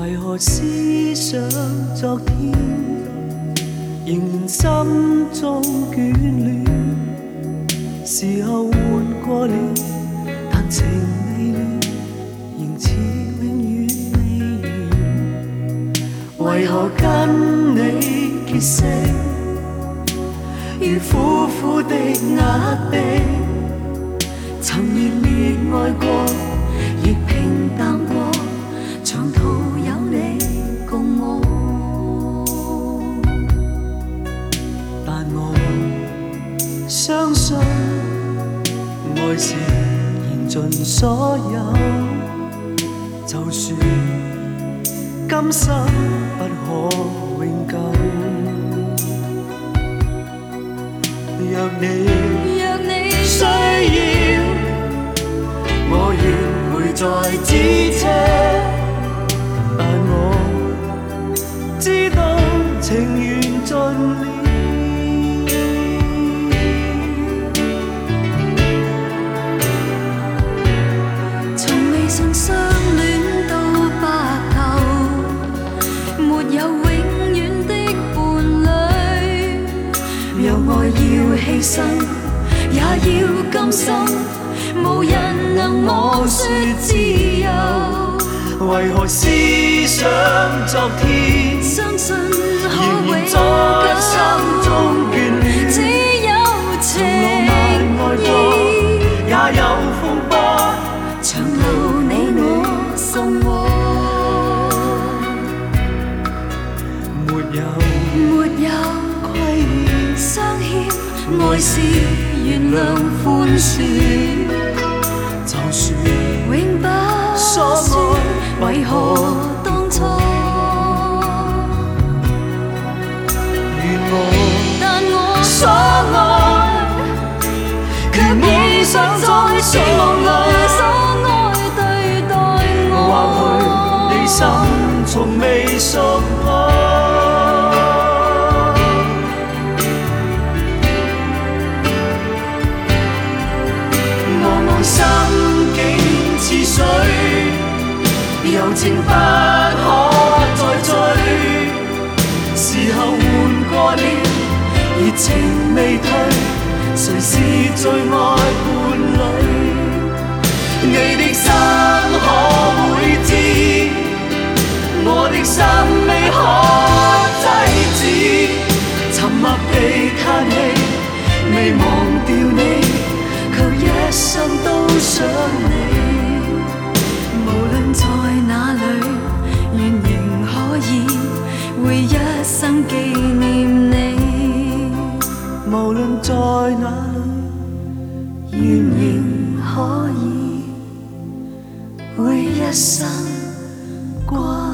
为何思想昨天，仍然心中眷恋？时候换过了，但情未了，仍似永远未完。为何跟你结识，如苦苦的压迫？曾热烈爱过，亦平淡过，長途有你共我。但我相信，愛是燃盡所有，就算今生不可永久。若你需要，我願會再支車，但我知道情緣盡了。 從未曾相戀到白頭，沒有永遠的伴侶。若愛要犧牲，也要甘心。無人能摸說自由， 為何思想昨天， 相信可仍然永在心中眷戀？ 只有情意， 也有風波， 長路你我送我。沒有虧欠相欠，愛是原諒寬恕。 就算永不說為何當初，但我所愛，卻未想再希望來所愛對待我。 或許你心從未屬我。心境似水，柔情不可再追。時候換過了，熱情未退，誰是最愛伴侶？你的心可會知，我的心未可制止。沉默地嘆氣，未忘掉你。求一生都想你， 無論在哪裏，願仍可以會一生紀念你。 無論在哪裏， 願仍可以會一生掛。